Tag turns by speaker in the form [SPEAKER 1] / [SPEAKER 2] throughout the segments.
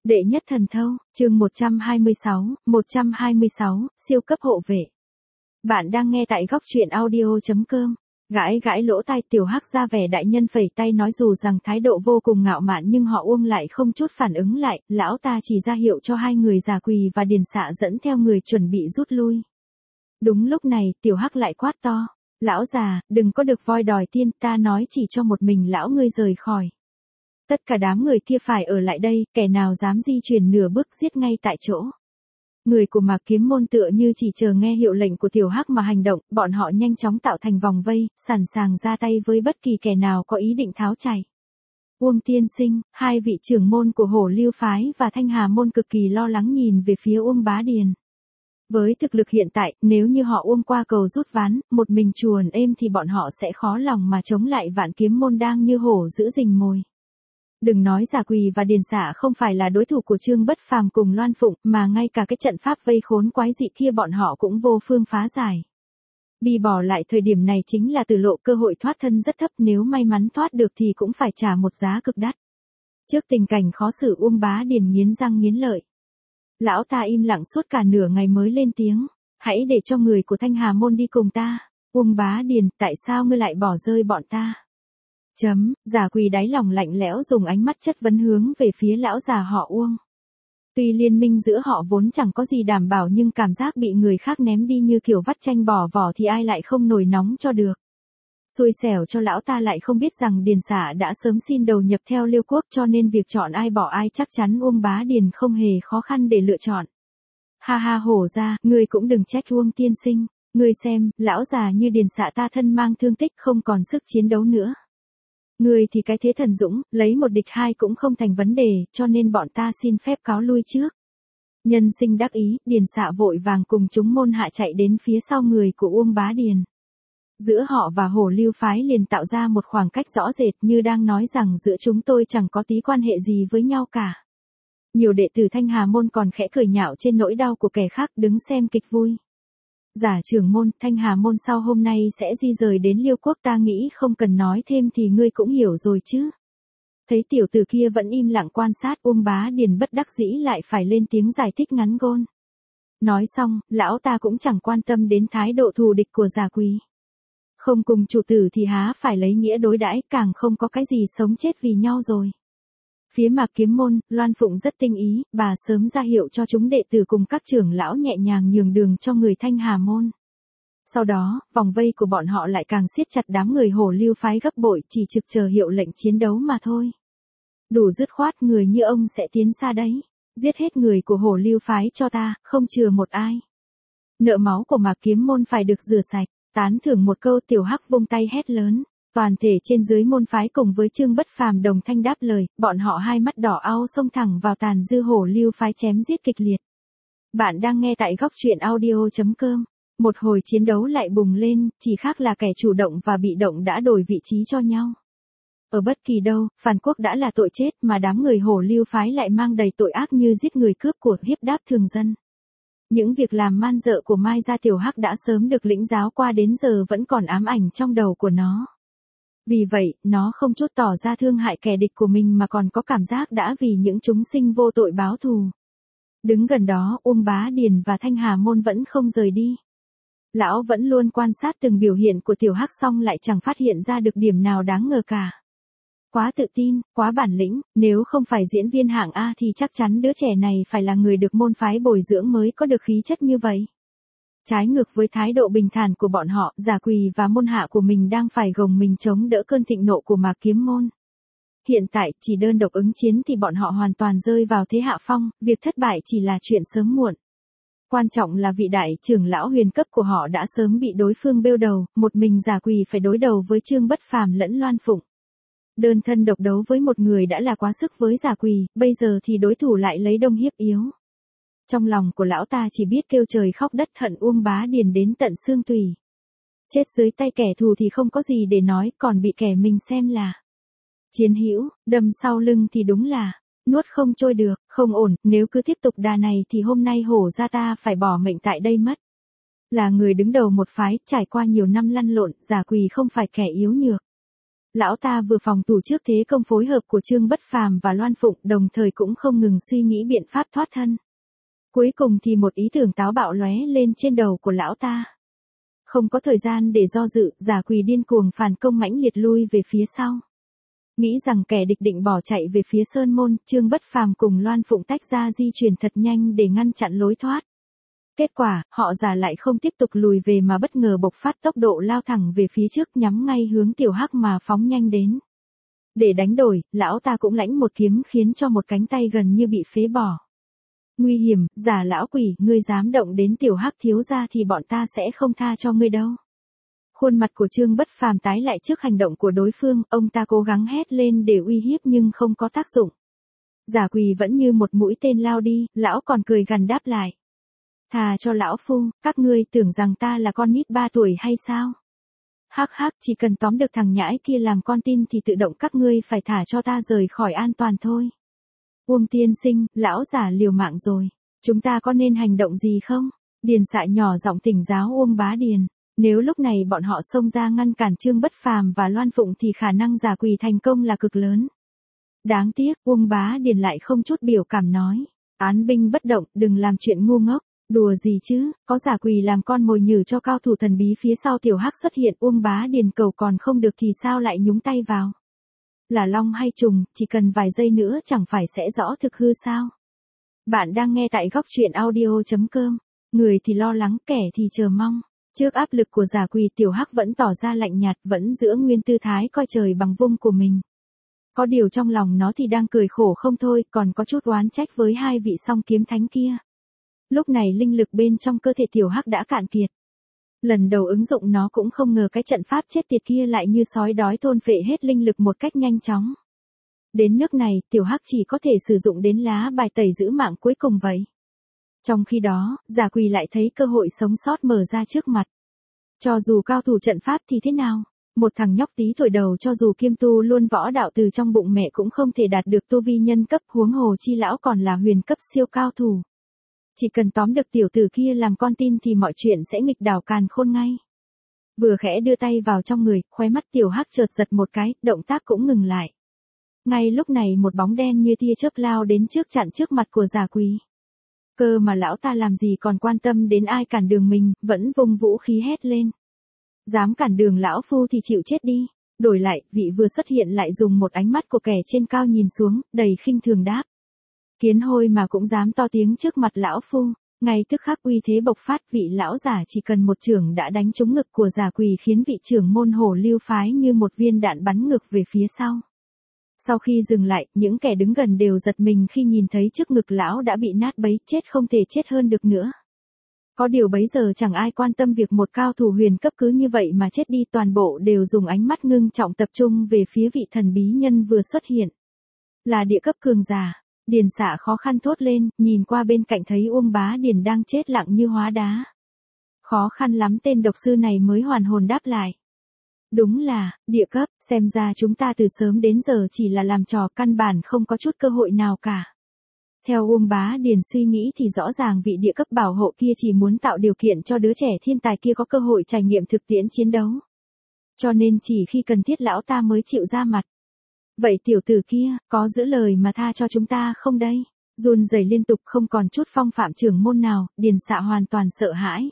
[SPEAKER 1] Đệ nhất thần thâu, chương 126, siêu cấp hộ vệ. Bạn đang nghe tại góc truyện audio.com. Gãi gãi lỗ tai, Tiểu Hắc ra vẻ đại nhân phẩy tay nói dù rằng thái độ vô cùng ngạo mạn nhưng họ Uông lại không chút phản ứng lại, lão ta chỉ ra hiệu cho hai người Già Quỳ và Điền Xạ dẫn theo người chuẩn bị rút lui. Đúng lúc này, Tiểu Hắc lại quát to, lão già, đừng có được voi đòi tiên, ta nói chỉ cho một mình lão ngươi rời khỏi. Tất cả đám người kia phải ở lại đây, kẻ nào dám di chuyển nửa bước giết ngay tại chỗ. Người của Mạc Kiếm Môn tựa như chỉ chờ nghe hiệu lệnh của Tiểu Hắc mà hành động, bọn họ nhanh chóng tạo thành vòng vây, sẵn sàng ra tay với bất kỳ kẻ nào có ý định tháo chạy. Uông tiên sinh, hai vị trưởng môn của Hổ Lưu phái và Thanh Hà môn cực kỳ lo lắng nhìn về phía Uông Bá Điền. Với thực lực hiện tại, nếu như họ Uông qua cầu rút ván, một mình chuồn êm thì bọn họ sẽ khó lòng mà chống lại Vạn Kiếm môn đang như hổ giữ rình mồi. Đừng nói Già Quỳ và Điền Xạ không phải là đối thủ của Trương Bất Phàm cùng Loan Phụng, mà ngay cả cái trận pháp vây khốn quái dị kia bọn họ cũng vô phương phá giải. Bị bỏ lại thời điểm này chính là tử lộ, cơ hội thoát thân rất thấp, nếu may mắn thoát được thì cũng phải trả một giá cực đắt. Trước tình cảnh khó xử, Uông Bá Điền nghiến răng nghiến lợi. Lão ta im lặng suốt cả nửa ngày mới lên tiếng, hãy để cho người của Thanh Hà môn đi cùng ta. Uông Bá Điền, tại sao ngươi lại bỏ rơi bọn ta? Già Quỳ đáy lòng lạnh lẽo dùng ánh mắt chất vấn hướng về phía lão già họ Uông. Tuy liên minh giữa họ vốn chẳng có gì đảm bảo nhưng cảm giác bị người khác ném đi như kiểu vắt chanh bỏ vỏ thì ai lại không nổi nóng cho được. Xui xẻo cho lão ta lại không biết rằng Điền Xạ đã sớm xin đầu nhập theo Liêu quốc, cho nên việc chọn ai bỏ ai chắc chắn Uông Bá Điền không hề khó khăn để lựa chọn. Ha ha, hổ ra, ngươi cũng đừng trách Uông tiên sinh, ngươi xem, lão già như Điền Xạ ta thân mang thương tích không còn sức chiến đấu nữa. Ngươi thì cái thế thần dũng, lấy một địch hai cũng không thành vấn đề, cho nên bọn ta xin phép cáo lui trước. Nhân sinh đắc ý, Điền Xạ vội vàng cùng chúng môn hạ chạy đến phía sau người của Uông Bá Điền. Giữa họ và Hổ Lưu phái liền tạo ra một khoảng cách rõ rệt, như đang nói rằng giữa chúng tôi chẳng có tí quan hệ gì với nhau cả. Nhiều đệ tử Thanh Hà môn còn khẽ cười nhạo trên nỗi đau của kẻ khác, đứng xem kịch vui. Giả trưởng môn, Thanh Hà môn sau hôm nay sẽ di rời đến Liêu quốc, ta nghĩ không cần nói thêm thì ngươi cũng hiểu rồi chứ. Thấy tiểu tử kia vẫn im lặng quan sát, Uông Bá Điền bất đắc dĩ lại phải lên tiếng giải thích ngắn gọn. Nói xong, lão ta cũng chẳng quan tâm đến thái độ thù địch của Già Quỳ. Không cùng chủ tử thì há phải lấy nghĩa đối đãi, càng không có cái gì sống chết vì nhau rồi. Phía Mạc Kiếm môn, Loan Phụng rất tinh ý, bà sớm ra hiệu cho chúng đệ tử cùng các trưởng lão nhẹ nhàng nhường đường cho người Thanh Hà môn. Sau đó, vòng vây của bọn họ lại càng siết chặt, đám người Hổ Lưu phái gấp bội, chỉ trực chờ hiệu lệnh chiến đấu mà thôi. Đủ dứt khoát, người như ông sẽ tiến xa đấy. Giết hết người của Hổ Lưu phái cho ta, không chừa một ai. Nợ máu của Mạc Kiếm môn phải được rửa sạch. Tán thưởng một câu, Tiểu Hắc vung tay hét lớn. Toàn thể trên dưới môn phái cùng với Trương Bất Phàm đồng thanh đáp lời, bọn họ hai mắt đỏ ao xông thẳng vào tàn dư Hổ Lưu phái chém giết kịch liệt. Bạn đang nghe tại góc truyện audio.com. Một hồi chiến đấu lại bùng lên, chỉ khác là kẻ chủ động và bị động đã đổi vị trí cho nhau. Ở bất kỳ đâu, phản quốc đã là tội chết, mà đám người Hổ Lưu phái lại mang đầy tội ác như giết người, cướp của, hiếp đáp thường dân. Những việc làm man dợ của Mai Gia Tiểu Hắc đã sớm được lĩnh giáo qua, đến giờ vẫn còn ám ảnh trong đầu của nó. Vì vậy, nó không chút tỏ ra thương hại kẻ địch của mình mà còn có cảm giác đã vì những chúng sinh vô tội báo thù. Đứng gần đó, Uông Bá Điền và Thanh Hà môn vẫn không rời đi. Lão vẫn luôn quan sát từng biểu hiện của Tiểu Hắc, xong lại chẳng phát hiện ra được điểm nào đáng ngờ cả. Quá tự tin, quá bản lĩnh, nếu không phải diễn viên hạng A thì chắc chắn đứa trẻ này phải là người được môn phái bồi dưỡng mới có được khí chất như vậy. Trái ngược với thái độ bình thản của bọn họ, Già Quỳ và môn hạ của mình đang phải gồng mình chống đỡ cơn thịnh nộ của Mạc Kiếm môn. Hiện tại, chỉ đơn độc ứng chiến thì bọn họ hoàn toàn rơi vào thế hạ phong, việc thất bại chỉ là chuyện sớm muộn. Quan trọng là vị đại trưởng lão huyền cấp của họ đã sớm bị đối phương bêu đầu, một mình Già Quỳ phải đối đầu với Trương Bất Phàm lẫn Loan Phụng. Đơn thân độc đấu với một người đã là quá sức với Già Quỳ, bây giờ thì đối thủ lại lấy đông hiếp yếu. Trong lòng của lão ta chỉ biết kêu trời khóc đất hận Uông Bá Điền đến tận xương tủy. Chết dưới tay kẻ thù thì không có gì để nói, còn bị kẻ mình xem là chiến hữu, đâm sau lưng thì đúng là nuốt không trôi được, không ổn, nếu cứ tiếp tục đà này thì hôm nay Hổ gia ta phải bỏ mệnh tại đây mất. Là người đứng đầu một phái, trải qua nhiều năm lăn lộn, Già Quỳ không phải kẻ yếu nhược. Lão ta vừa phòng thủ trước thế công phối hợp của Trương Bất Phàm và Loan Phụng, đồng thời cũng không ngừng suy nghĩ biện pháp thoát thân. Cuối cùng thì một ý tưởng táo bạo lóe lên trên đầu của lão ta. Không có thời gian để do dự, Giả Quỳ điên cuồng phản công mãnh liệt lui về phía sau. Nghĩ rằng kẻ địch định bỏ chạy về phía Sơn Môn, Trương Bất Phàm cùng Loan Phụng tách ra di chuyển thật nhanh để ngăn chặn lối thoát. Kết quả, họ Giả lại không tiếp tục lùi về mà bất ngờ bộc phát tốc độ lao thẳng về phía trước, nhắm ngay hướng Tiểu Hắc mà phóng nhanh đến. Để đánh đổi, lão ta cũng lãnh một kiếm khiến cho một cánh tay gần như bị phế bỏ. Nguy hiểm, Giả lão quỷ, ngươi dám động đến Tiểu Hắc thiếu gia thì bọn ta sẽ không tha cho ngươi đâu. Khuôn mặt của Trương Bất Phàm tái lại trước hành động của đối phương, ông ta cố gắng hét lên để uy hiếp nhưng không có tác dụng. Giả Quỳ vẫn như một mũi tên lao đi, lão còn cười gằn đáp lại. Thà cho lão phu, các ngươi tưởng rằng ta là con nít 3 tuổi hay sao? Hắc hắc, chỉ cần tóm được thằng nhãi kia làm con tin thì tự động các ngươi phải thả cho ta rời khỏi an toàn thôi. Uông tiên sinh, lão Giả liều mạng rồi. Chúng ta có nên hành động gì không? Điền Xạ nhỏ giọng thỉnh giáo Uông Bá Điền. Nếu lúc này bọn họ xông ra ngăn cản Trương Bất Phàm và Loan Phụng thì khả năng Giả Quỳ thành công là cực lớn. Đáng tiếc, Uông Bá Điền lại không chút biểu cảm nói. Án binh bất động, đừng làm chuyện ngu ngốc. Đùa gì chứ, có Giả Quỳ làm con mồi nhử cho cao thủ thần bí phía sau Tiểu Hắc xuất hiện, Uông Bá Điền cầu còn không được thì sao lại nhúng tay vào. Là long hay trùng, chỉ cần vài giây nữa chẳng phải sẽ rõ thực hư sao. Bạn đang nghe tại góc truyện audio.com. Người thì lo lắng, kẻ thì chờ mong. Trước áp lực của Giả Quỳ, Tiểu Hắc vẫn tỏ ra lạnh nhạt, vẫn giữ nguyên tư thái coi trời bằng vung của mình. Có điều trong lòng nó thì đang cười khổ không thôi, còn có chút oán trách với hai vị song kiếm thánh kia. Lúc này linh lực bên trong cơ thể Tiểu Hắc đã cạn kiệt. Lần đầu ứng dụng nó cũng không ngờ cái trận pháp chết tiệt kia lại như sói đói thôn phệ hết linh lực một cách nhanh chóng. Đến nước này, Tiểu Hắc chỉ có thể sử dụng đến lá bài tẩy giữ mạng cuối cùng vậy. Trong khi đó, Giả Quỳ lại thấy cơ hội sống sót mở ra trước mặt. Cho dù cao thủ trận pháp thì thế nào? Một thằng nhóc tí tuổi đầu cho dù kiêm tu luôn võ đạo từ trong bụng mẹ cũng không thể đạt được tu vi nhân cấp, huống hồ chi lão còn là huyền cấp siêu cao thủ. Chỉ cần tóm được tiểu tử kia làm con tin thì mọi chuyện sẽ nghịch đảo càn khôn ngay. Vừa khẽ đưa tay vào trong người, khóe mắt Tiểu Hắc chợt giật một cái, động tác cũng ngừng lại. Ngay lúc này một bóng đen như tia chớp lao đến trước chặn trước mặt của Giả Quỳ. Cơ mà lão ta làm gì còn quan tâm đến ai cản đường mình, vẫn vung vũ khí hét lên. Dám cản đường lão phu thì chịu chết đi. Đổi lại, vị vừa xuất hiện lại dùng một ánh mắt của kẻ trên cao nhìn xuống, đầy khinh thường đáp. Kiến hôi mà cũng dám to tiếng trước mặt lão phu. Ngay tức khắc uy thế bộc phát, vị lão giả chỉ cần một chưởng đã đánh trúng ngực của Giả Quỳ khiến vị trưởng môn Hổ Lưu phái như một viên đạn bắn ngược về phía sau. Sau khi dừng lại, những kẻ đứng gần đều giật mình khi nhìn thấy trước ngực lão đã bị nát bấy, chết không thể chết hơn được nữa. Có điều bấy giờ chẳng ai quan tâm việc một cao thủ huyền cấp cứ như vậy mà chết đi, toàn bộ đều dùng ánh mắt ngưng trọng tập trung về phía vị thần bí nhân vừa xuất hiện. Là địa cấp cường giả. Điền Xạ khó khăn thốt lên, nhìn qua bên cạnh thấy Uông Bá Điền đang chết lặng như hóa đá. Khó khăn lắm tên độc sư này mới hoàn hồn đáp lại. Đúng là, địa cấp, xem ra chúng ta từ sớm đến giờ chỉ là làm trò, căn bản không có chút cơ hội nào cả. Theo Uông Bá Điền suy nghĩ thì rõ ràng vị địa cấp bảo hộ kia chỉ muốn tạo điều kiện cho đứa trẻ thiên tài kia có cơ hội trải nghiệm thực tiễn chiến đấu. Cho nên chỉ khi cần thiết lão ta mới chịu ra mặt. Vậy tiểu tử kia, có giữ lời mà tha cho chúng ta không đây? Run rẩy liên tục không còn chút phong phạm trưởng môn nào, Điền Xạ hoàn toàn sợ hãi.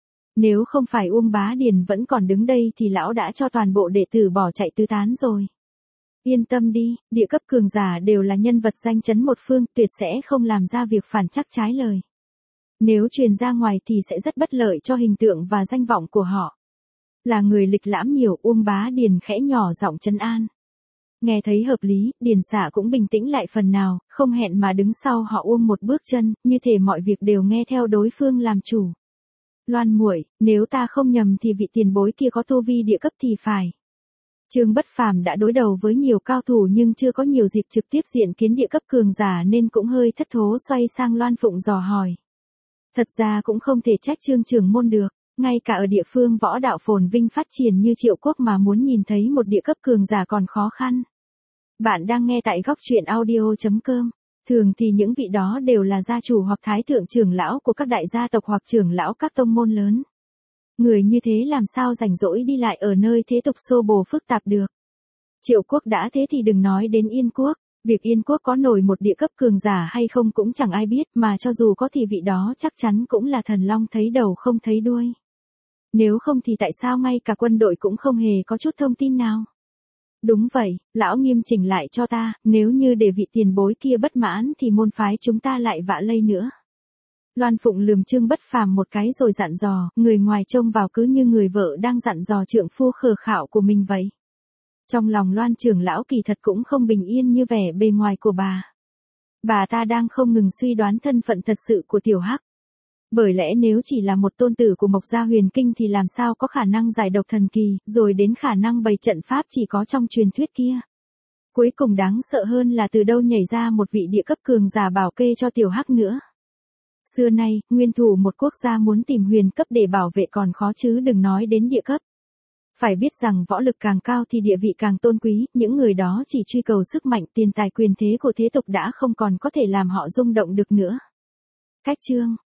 [SPEAKER 1] Nếu không phải Uông Bá Điền vẫn còn đứng đây thì lão đã cho toàn bộ đệ tử bỏ chạy tứ tán rồi. Yên tâm đi, địa cấp cường giả đều là nhân vật danh chấn một phương, tuyệt sẽ không làm ra việc phản chắc trái lời. Nếu truyền ra ngoài thì sẽ rất bất lợi cho hình tượng và danh vọng của họ. Là người lịch lãm nhiều, Uông Bá Điền khẽ nhỏ giọng trấn an. Nghe thấy hợp lý, Điền Xạ cũng bình tĩnh lại phần nào, không hẹn mà đứng sau họ Uông một bước chân, như thể mọi việc đều nghe theo đối phương làm chủ. Loan muội, nếu ta không nhầm thì vị tiền bối kia có tu vi địa cấp thì phải. Trương Bất Phàm đã đối đầu với nhiều cao thủ nhưng chưa có nhiều dịp trực tiếp diện kiến địa cấp cường giả nên cũng hơi thất thố, xoay sang Loan Phụng dò hỏi. Thật ra cũng không thể trách Trương trưởng môn được, ngay cả ở địa phương võ đạo phồn vinh phát triển như Triệu Quốc mà muốn nhìn thấy một địa cấp cường giả còn khó khăn. Bạn đang nghe tại góc truyện audio.com. Thường thì những vị đó đều là gia chủ hoặc thái thượng trưởng lão của các đại gia tộc hoặc trưởng lão các tông môn lớn. Người như thế làm sao rảnh rỗi đi lại ở nơi thế tục xô bồ phức tạp được. Triệu quốc đã thế thì đừng nói đến Yên quốc. Việc Yên quốc có nổi một địa cấp cường giả hay không cũng chẳng ai biết, mà cho dù có thì vị đó chắc chắn cũng là thần long thấy đầu không thấy đuôi. Nếu không thì tại sao ngay cả quân đội cũng không hề có chút thông tin nào? Đúng vậy, lão nghiêm chỉnh lại cho ta, nếu như để vị tiền bối kia bất mãn thì môn phái chúng ta lại vạ lây nữa. Loan Phụng lườm Trương Bất Phàm một cái rồi dặn dò, người ngoài trông vào cứ như người vợ đang dặn dò trượng phu khờ khạo của mình vậy. Trong lòng Loan trưởng lão kỳ thật cũng không bình yên như vẻ bề ngoài của bà. Bà ta đang không ngừng suy đoán thân phận thật sự của Tiểu Hắc. Bởi lẽ nếu chỉ là một tôn tử của Mộc Gia Huyền Kinh thì làm sao có khả năng giải độc thần kỳ, rồi đến khả năng bày trận pháp chỉ có trong truyền thuyết kia. Cuối cùng đáng sợ hơn là từ đâu nhảy ra một vị địa cấp cường giả bảo kê cho Tiểu Hắc nữa. Xưa nay, nguyên thủ một quốc gia muốn tìm huyền cấp để bảo vệ còn khó chứ đừng nói đến địa cấp. Phải biết rằng võ lực càng cao thì địa vị càng tôn quý, những người đó chỉ truy cầu sức mạnh, tiền tài quyền thế của thế tục đã không còn có thể làm họ rung động được nữa. Cách chương